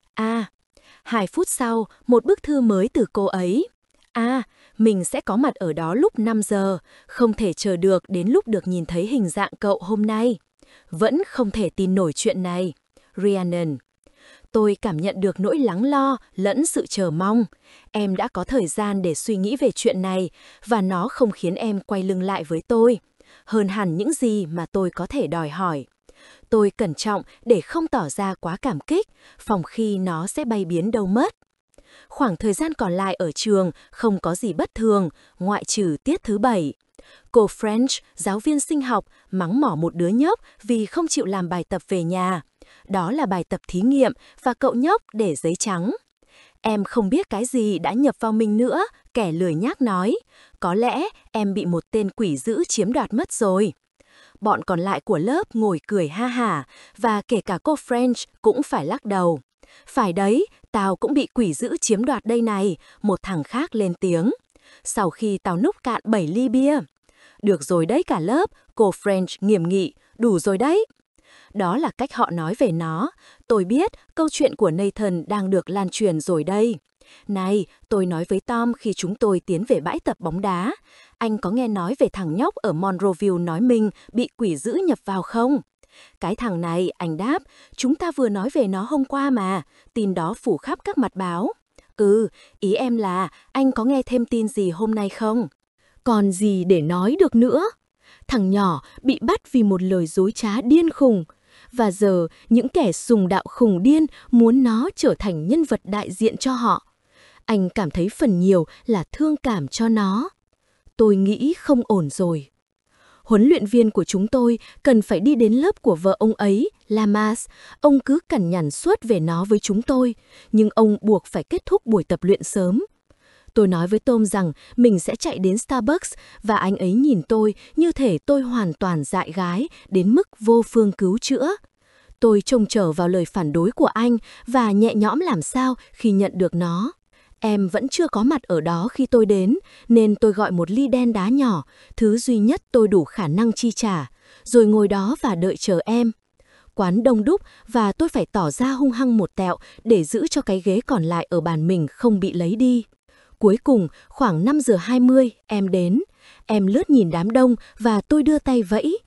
À, hai phút sau, một bức thư mới từ cô ấy. À, mình sẽ có mặt ở đó lúc năm giờ. Không thể chờ được đến lúc được nhìn thấy hình dạng cậu hôm nay. Vẫn không thể tin nổi chuyện này. Rhiannon. Tôi cảm nhận được nỗi lắng lo lẫn sự chờ mong. Em đã có thời gian để suy nghĩ về chuyện này và nó không khiến em quay lưng lại với tôi. Hơn hẳn những gì mà tôi có thể đòi hỏi. Tôi cẩn trọng để không tỏ ra quá cảm kích, phòng khi nó sẽ bay biến đâu mất. Khoảng thời gian còn lại ở trường không có gì bất thường, ngoại trừ tiết thứ bảy. Cô French, giáo viên sinh học, mắng mỏ một đứa nhóc vì không chịu làm bài tập về nhà. Đó là bài tập thí nghiệm và cậu nhóc để giấy trắng. Em không biết cái gì đã nhập vào mình nữa, kẻ lười nhác nói. Có lẽ em bị một tên quỷ dữ chiếm đoạt mất rồi. Bọn còn lại của lớp ngồi cười ha hả, và kể cả cô French cũng phải lắc đầu. Phải đấy, tao cũng bị quỷ dữ chiếm đoạt đây này, một thằng khác lên tiếng. Sau khi tao núc cạn bảy ly bia. Được rồi đấy cả lớp, cô French nghiêm nghị, đủ rồi đấy. Đó là cách họ nói về nó. Tôi biết câu chuyện của Nathan đang được lan truyền rồi đây. Này, tôi nói với Tom khi chúng tôi tiến về bãi tập bóng đá. Anh có nghe nói về thằng nhóc ở Monroeville nói mình bị quỷ dữ nhập vào không? Cái thằng này, anh đáp, chúng ta vừa nói về nó hôm qua mà. Tin đó phủ khắp các mặt báo. Ừ, ý em là anh có nghe thêm tin gì hôm nay không? Còn gì để nói được nữa? Thằng nhỏ bị bắt vì một lời dối trá điên khùng. Và giờ những kẻ sùng đạo khùng điên muốn nó trở thành nhân vật đại diện cho họ. Anh cảm thấy phần nhiều là thương cảm cho nó. Tôi nghĩ không ổn rồi. Huấn luyện viên của chúng tôi cần phải đi đến lớp của vợ ông ấy, Lamas. Ông cứ cằn nhằn suốt về nó với chúng tôi, nhưng ông buộc phải kết thúc buổi tập luyện sớm. Tôi nói với Tom rằng mình sẽ chạy đến Starbucks và anh ấy nhìn tôi như thể tôi hoàn toàn dại gái đến mức vô phương cứu chữa. Tôi trông chờ vào lời phản đối của anh và nhẹ nhõm làm sao khi nhận được nó. Em vẫn chưa có mặt ở đó khi tôi đến, nên tôi gọi một ly đen đá nhỏ, thứ duy nhất tôi đủ khả năng chi trả, rồi ngồi đó và đợi chờ em. Quán đông đúc và tôi phải tỏ ra hung hăng một tẹo để giữ cho cái ghế còn lại ở bàn mình không bị lấy đi. Cuối cùng, khoảng năm giờ hai mươi, em đến. Em lướt nhìn đám đông và tôi đưa tay vẫy.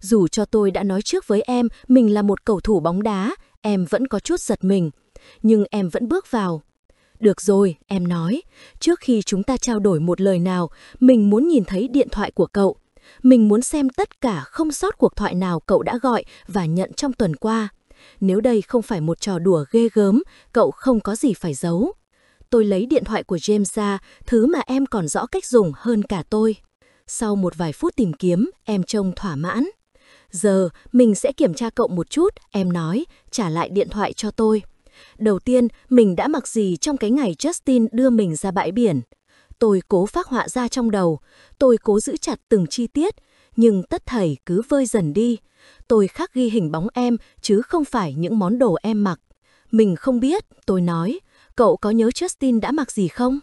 Dù cho tôi đã nói trước với em mình là một cầu thủ bóng đá, em vẫn có chút giật mình. Nhưng em vẫn bước vào. Được rồi, em nói, trước khi chúng ta trao đổi một lời nào, mình muốn nhìn thấy điện thoại của cậu. Mình muốn xem tất cả không sót cuộc thoại nào cậu đã gọi và nhận trong tuần qua. Nếu đây không phải một trò đùa ghê gớm, cậu không có gì phải giấu. Tôi lấy điện thoại của James ra, thứ mà em còn rõ cách dùng hơn cả tôi. Sau một vài phút tìm kiếm, em trông thỏa mãn. Giờ, mình sẽ kiểm tra cậu một chút, em nói, trả lại điện thoại cho tôi. Đầu tiên, mình đã mặc gì trong cái ngày Justin đưa mình ra bãi biển? Tôi cố phác họa ra trong đầu, tôi cố giữ chặt từng chi tiết, nhưng tất thảy cứ vơi dần đi. Tôi khắc ghi hình bóng em, chứ không phải những món đồ em mặc. Mình không biết, tôi nói, cậu có nhớ Justin đã mặc gì không?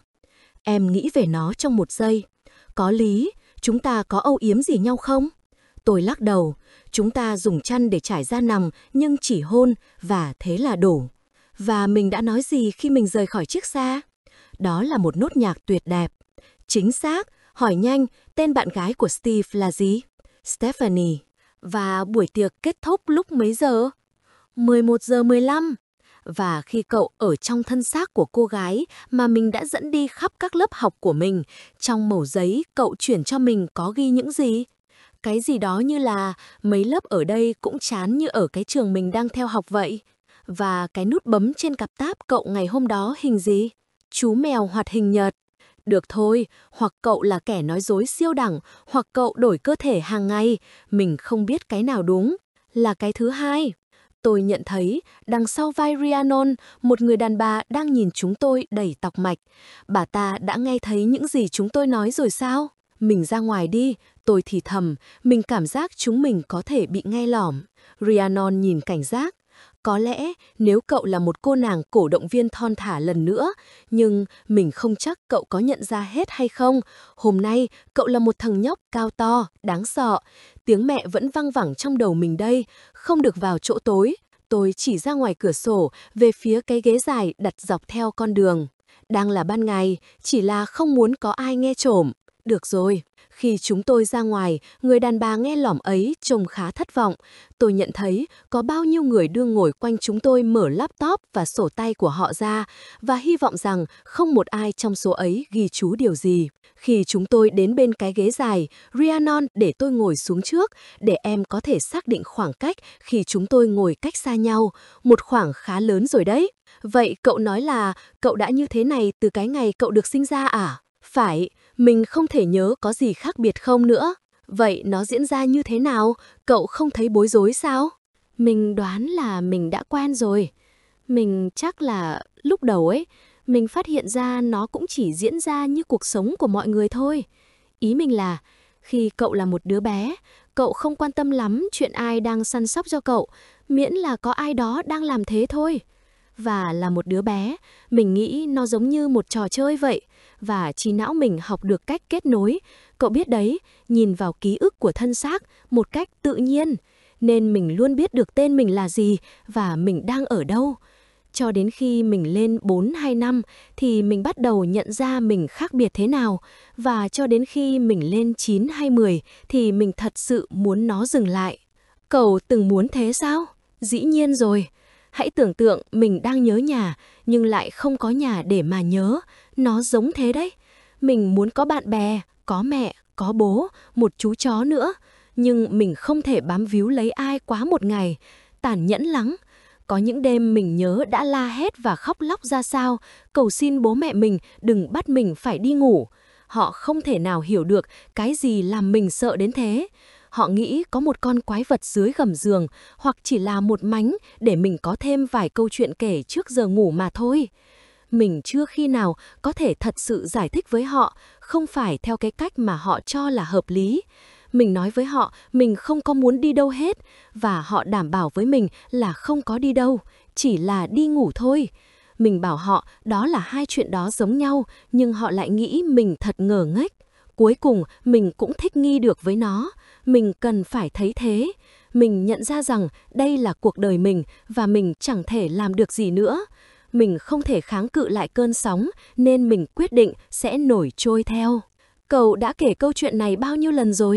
Em nghĩ về nó trong một giây. Có lý, chúng ta có âu yếm gì nhau không? Tôi lắc đầu, chúng ta dùng chăn để trải ra nằm nhưng chỉ hôn và thế là đủ. Và mình đã nói gì khi mình rời khỏi chiếc xa? Đó là một nốt nhạc tuyệt đẹp. Chính xác, hỏi nhanh, tên bạn gái của Steve là gì? Stephanie. Và buổi tiệc kết thúc lúc mấy giờ? mười một giờ mười lăm. Và khi cậu ở trong thân xác của cô gái mà mình đã dẫn đi khắp các lớp học của mình, trong mẩu giấy cậu chuyển cho mình có ghi những gì? Cái gì đó như là mấy lớp ở đây cũng chán như ở cái trường mình đang theo học vậy. Và cái nút bấm trên cặp táp cậu ngày hôm đó hình gì? Chú mèo hoạt hình nhật. Được thôi, hoặc cậu là kẻ nói dối siêu đẳng, hoặc cậu đổi cơ thể hàng ngày. Mình không biết cái nào đúng. Là cái thứ hai. Tôi nhận thấy, đằng sau vai Rhiannon, một người đàn bà đang nhìn chúng tôi đầy tọc mạch. Bà ta đã nghe thấy những gì chúng tôi nói rồi sao? Mình ra ngoài đi, tôi thì thầm, mình cảm giác chúng mình có thể bị nghe lỏm. Rhiannon nhìn cảnh giác. Có lẽ nếu cậu là một cô nàng cổ động viên thon thả lần nữa, nhưng mình không chắc cậu có nhận ra hết hay không. Hôm nay, cậu là một thằng nhóc cao to, đáng sợ. Tiếng mẹ vẫn văng vẳng trong đầu mình đây, không được vào chỗ tối. Tôi chỉ ra ngoài cửa sổ, về phía cái ghế dài đặt dọc theo con đường. Đang là ban ngày, chỉ là không muốn có ai nghe trộm. Được rồi, khi chúng tôi ra ngoài, người đàn bà nghe lỏm ấy trông khá thất vọng. Tôi nhận thấy có bao nhiêu người đương ngồi quanh chúng tôi mở laptop và sổ tay của họ ra và hy vọng rằng không một ai trong số ấy ghi chú điều gì. Khi chúng tôi đến bên cái ghế dài, Rhiannon để tôi ngồi xuống trước để em có thể xác định khoảng cách khi chúng tôi ngồi cách xa nhau, một khoảng khá lớn rồi đấy. Vậy cậu nói là cậu đã như thế này từ cái ngày cậu được sinh ra à? Phải, mình không thể nhớ có gì khác biệt không nữa. Vậy nó diễn ra như thế nào? Cậu không thấy bối rối sao? Mình đoán là mình đã quen rồi. Mình chắc là lúc đầu ấy, mình phát hiện ra nó cũng chỉ diễn ra như cuộc sống của mọi người thôi. Ý mình là, khi cậu là một đứa bé, cậu không quan tâm lắm chuyện ai đang săn sóc cho cậu, miễn là có ai đó đang làm thế thôi. Và là một đứa bé, mình nghĩ nó giống như một trò chơi vậy. Và trí não mình học được cách kết nối. Cậu biết đấy, nhìn vào ký ức của thân xác một cách tự nhiên. Nên mình luôn biết được tên mình là gì và mình đang ở đâu. Cho đến khi mình lên bốn hay năm thì mình bắt đầu nhận ra mình khác biệt thế nào. Và cho đến khi mình lên chín hay mười thì mình thật sự muốn nó dừng lại. Cậu từng muốn thế sao? Dĩ nhiên rồi. Hãy tưởng tượng mình đang nhớ nhà nhưng lại không có nhà để mà nhớ. Nó giống thế đấy. Mình muốn có bạn bè, có mẹ, có bố, một chú chó nữa. Nhưng mình không thể bám víu lấy ai quá một ngày. Tàn nhẫn lắm. Có những đêm mình nhớ đã la hét và khóc lóc ra sao, cầu xin bố mẹ mình đừng bắt mình phải đi ngủ. Họ không thể nào hiểu được cái gì làm mình sợ đến thế. Họ nghĩ có một con quái vật dưới gầm giường hoặc chỉ là một mánh để mình có thêm vài câu chuyện kể trước giờ ngủ mà thôi. Mình chưa khi nào có thể thật sự giải thích với họ, không phải theo cái cách mà họ cho là hợp lý. Mình nói với họ mình không có muốn đi đâu hết và họ đảm bảo với mình là không có đi đâu, chỉ là đi ngủ thôi. Mình bảo họ đó là hai chuyện đó giống nhau nhưng họ lại nghĩ mình thật ngờ nghếch. Cuối cùng mình cũng thích nghi được với nó. Mình cần phải thấy thế. Mình nhận ra rằng đây là cuộc đời mình và mình chẳng thể làm được gì nữa. Mình không thể kháng cự lại cơn sóng nên mình quyết định sẽ nổi trôi theo. Cậu đã kể câu chuyện này bao nhiêu lần rồi?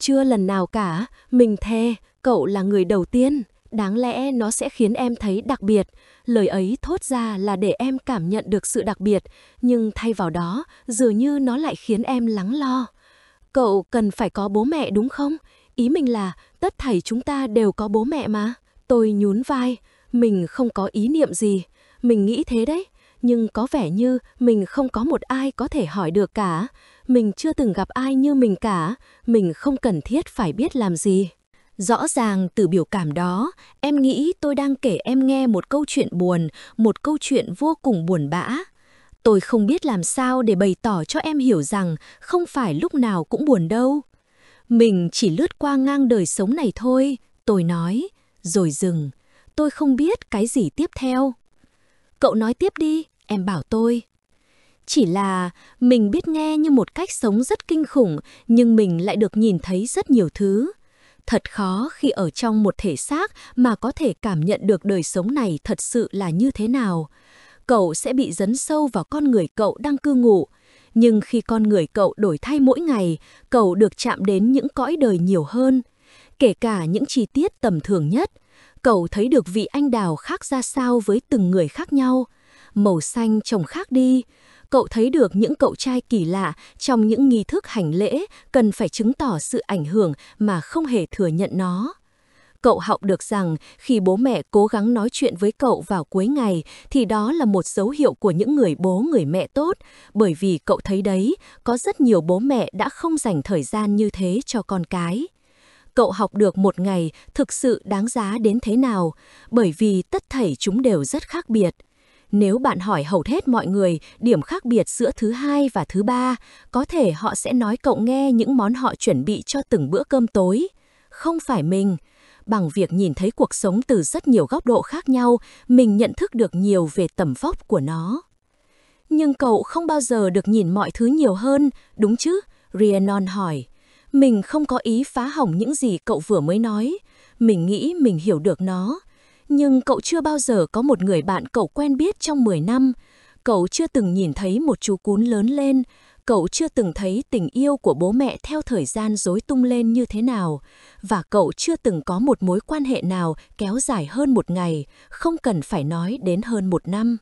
Chưa lần nào cả, mình thề, cậu là người đầu tiên. Đáng lẽ nó sẽ khiến em thấy đặc biệt. Lời ấy thốt ra là để em cảm nhận được sự đặc biệt, nhưng thay vào đó, dường như nó lại khiến em lắng lo. Cậu cần phải có bố mẹ đúng không? Ý mình là tất thảy chúng ta đều có bố mẹ mà. Tôi nhún vai, mình không có ý niệm gì. Mình nghĩ thế đấy, nhưng có vẻ như mình không có một ai có thể hỏi được cả. Mình chưa từng gặp ai như mình cả, mình không cần thiết phải biết làm gì. Rõ ràng từ biểu cảm đó, em nghĩ tôi đang kể em nghe một câu chuyện buồn, một câu chuyện vô cùng buồn bã. Tôi không biết làm sao để bày tỏ cho em hiểu rằng không phải lúc nào cũng buồn đâu. Mình chỉ lướt qua ngang đời sống này thôi, tôi nói, rồi dừng. Tôi không biết cái gì tiếp theo. Cậu nói tiếp đi, em bảo tôi. Chỉ là mình biết nghe như một cách sống rất kinh khủng, nhưng mình lại được nhìn thấy rất nhiều thứ. Thật khó khi ở trong một thể xác mà có thể cảm nhận được đời sống này thật sự là như thế nào. Cậu sẽ bị dấn sâu vào con người cậu đang cư ngụ. Nhưng khi con người cậu đổi thay mỗi ngày, cậu được chạm đến những cõi đời nhiều hơn. Kể cả những chi tiết tầm thường nhất, cậu thấy được vị anh đào khác ra sao với từng người khác nhau. Màu xanh trông khác đi. Cậu thấy được những cậu trai kỳ lạ trong những nghi thức hành lễ cần phải chứng tỏ sự ảnh hưởng mà không hề thừa nhận nó. Cậu học được rằng khi bố mẹ cố gắng nói chuyện với cậu vào cuối ngày thì đó là một dấu hiệu của những người bố người mẹ tốt, bởi vì cậu thấy đấy, có rất nhiều bố mẹ đã không dành thời gian như thế cho con cái. Cậu học được một ngày thực sự đáng giá đến thế nào, bởi vì tất thảy chúng đều rất khác biệt. Nếu bạn hỏi hầu hết mọi người điểm khác biệt giữa thứ hai và thứ ba, có thể họ sẽ nói cậu nghe những món họ chuẩn bị cho từng bữa cơm tối. Không phải mình. Bằng việc nhìn thấy cuộc sống từ rất nhiều góc độ khác nhau, mình nhận thức được nhiều về tầm vóc của nó. Nhưng cậu không bao giờ được nhìn mọi thứ nhiều hơn, đúng chứ? Rhiannon hỏi. Mình không có ý phá hỏng những gì cậu vừa mới nói. Mình nghĩ mình hiểu được nó. Nhưng cậu chưa bao giờ có một người bạn cậu quen biết trong mười năm. Cậu chưa từng nhìn thấy một chú cún lớn lên. Cậu chưa từng thấy tình yêu của bố mẹ theo thời gian rối tung lên như thế nào. Và cậu chưa từng có một mối quan hệ nào kéo dài hơn một ngày, không cần phải nói đến hơn một năm.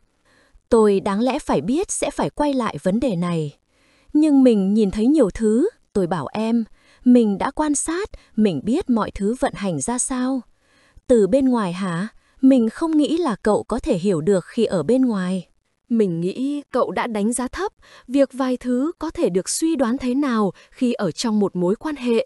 Tôi đáng lẽ phải biết sẽ phải quay lại vấn đề này. Nhưng mình nhìn thấy nhiều thứ, tôi bảo em. Mình đã quan sát, mình biết mọi thứ vận hành ra sao. Từ bên ngoài hả? Mình không nghĩ là cậu có thể hiểu được khi ở bên ngoài. Mình nghĩ cậu đã đánh giá thấp việc vài thứ có thể được suy đoán thế nào khi ở trong một mối quan hệ.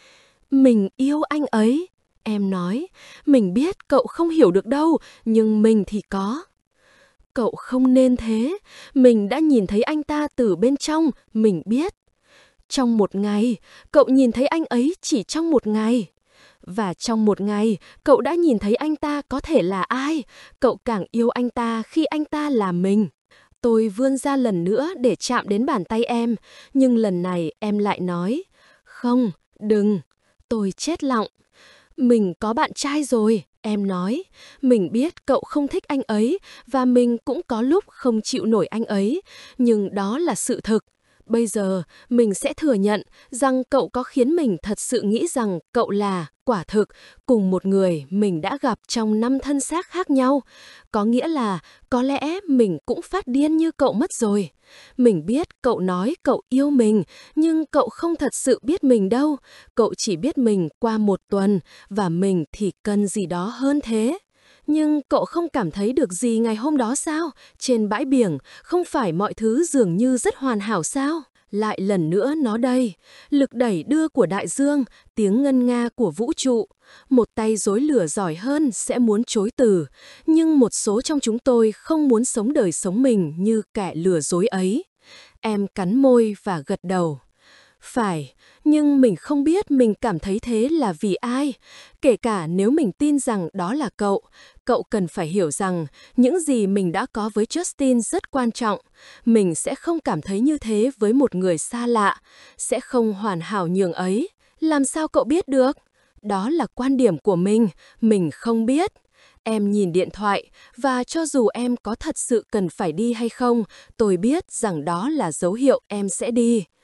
Mình yêu anh ấy. Em nói, mình biết cậu không hiểu được đâu, nhưng mình thì có. Cậu không nên thế. Mình đã nhìn thấy anh ta từ bên trong, mình biết. Trong một ngày, cậu nhìn thấy anh ấy chỉ trong một ngày. Và trong một ngày, cậu đã nhìn thấy anh ta có thể là ai. Cậu càng yêu anh ta khi anh ta là mình. Tôi vươn ra lần nữa để chạm đến bàn tay em, nhưng lần này em lại nói, không, đừng. Tôi chết lặng. Mình có bạn trai rồi, em nói. Mình biết cậu không thích anh ấy, và mình cũng có lúc không chịu nổi anh ấy, nhưng đó là sự thực. Bây giờ, mình sẽ thừa nhận rằng cậu có khiến mình thật sự nghĩ rằng cậu là, quả thực, cùng một người mình đã gặp trong năm thân xác khác nhau. Có nghĩa là, có lẽ mình cũng phát điên như cậu mất rồi. Mình biết cậu nói cậu yêu mình, nhưng cậu không thật sự biết mình đâu. Cậu chỉ biết mình qua một tuần, và mình thì cần gì đó hơn thế. Nhưng cậu không cảm thấy được gì ngày hôm đó sao? Trên bãi biển, không phải mọi thứ dường như rất hoàn hảo sao? Lại lần nữa nó đây, lực đẩy đưa của đại dương, tiếng ngân nga của vũ trụ. Một tay dối lửa giỏi hơn sẽ muốn chối từ, nhưng một số trong chúng tôi không muốn sống đời sống mình như kẻ lừa dối ấy. Em cắn môi và gật đầu. Phải, nhưng mình không biết mình cảm thấy thế là vì ai. Kể cả nếu mình tin rằng đó là cậu, cậu cần phải hiểu rằng những gì mình đã có với Justin rất quan trọng. Mình sẽ không cảm thấy như thế với một người xa lạ, sẽ không hoàn hảo nhường ấy. Làm sao cậu biết được? Đó là quan điểm của mình, mình không biết. Em nhìn điện thoại, và cho dù em có thật sự cần phải đi hay không, tôi biết rằng đó là dấu hiệu em sẽ đi.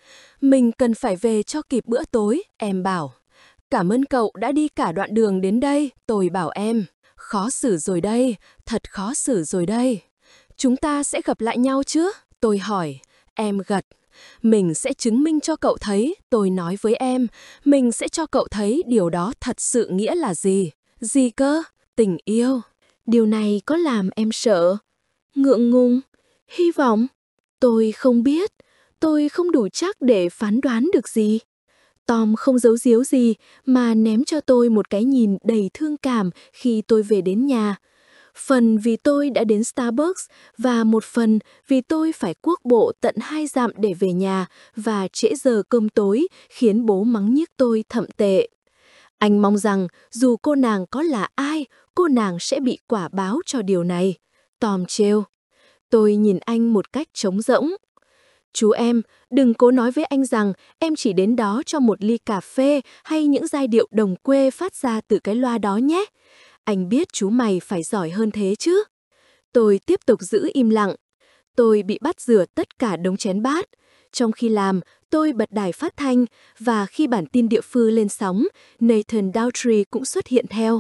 Mình cần phải về cho kịp bữa tối, em bảo. Cảm ơn cậu đã đi cả đoạn đường đến đây, tôi bảo em. Khó xử rồi đây, thật khó xử rồi đây. Chúng ta sẽ gặp lại nhau chứ? Tôi hỏi. Em gật. Mình sẽ chứng minh cho cậu thấy, tôi nói với em. Mình sẽ cho cậu thấy điều đó thật sự nghĩa là gì. Gì cơ? Tình yêu. Điều này có làm em sợ, ngượng ngùng, hy vọng? Tôi không biết, tôi không đủ chắc để phán đoán được gì. Tom không giấu giếm gì mà ném cho tôi một cái nhìn đầy thương cảm khi tôi về đến nhà. Phần vì tôi đã đến Starbucks và một phần vì tôi phải cuốc bộ tận hai dặm để về nhà và trễ giờ cơm tối khiến bố mắng nhiếc tôi thậm tệ. Anh mong rằng dù cô nàng có là ai, cô nàng sẽ bị quả báo cho điều này. Tom trêu. Tôi nhìn anh một cách trống rỗng. Chú em, đừng cố nói với anh rằng em chỉ đến đó cho một ly cà phê hay những giai điệu đồng quê phát ra từ cái loa đó nhé. Anh biết chú mày phải giỏi hơn thế chứ. Tôi tiếp tục giữ im lặng. Tôi bị bắt rửa tất cả đống chén bát. Trong khi làm, tôi bật đài phát thanh và khi bản tin địa phương lên sóng, Nathan Dowdry cũng xuất hiện theo.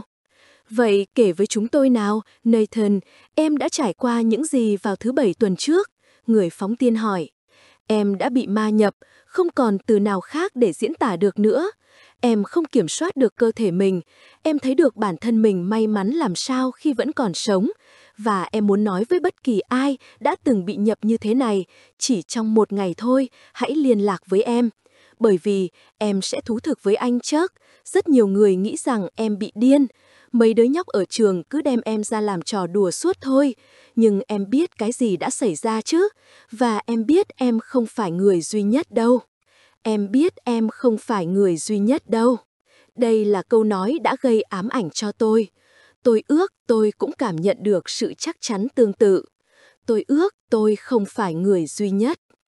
Vậy kể với chúng tôi nào, Nathan, em đã trải qua những gì vào thứ Bảy tuần trước? Người phóng viên hỏi. Em đã bị ma nhập, không còn từ nào khác để diễn tả được nữa. Em không kiểm soát được cơ thể mình. Em thấy được bản thân mình may mắn làm sao khi vẫn còn sống. Và em muốn nói với bất kỳ ai đã từng bị nhập như thế này, chỉ trong một ngày thôi, hãy liên lạc với em. Bởi vì em sẽ thú thực với anh Chuck, rất nhiều người nghĩ rằng em bị điên. Mấy đứa nhóc ở trường cứ đem em ra làm trò đùa suốt thôi. Nhưng em biết cái gì đã xảy ra chứ. Và em biết em không phải người duy nhất đâu. Em biết em không phải người duy nhất đâu. Đây là câu nói đã gây ám ảnh cho tôi. Tôi ước tôi cũng cảm nhận được sự chắc chắn tương tự. Tôi ước tôi không phải người duy nhất.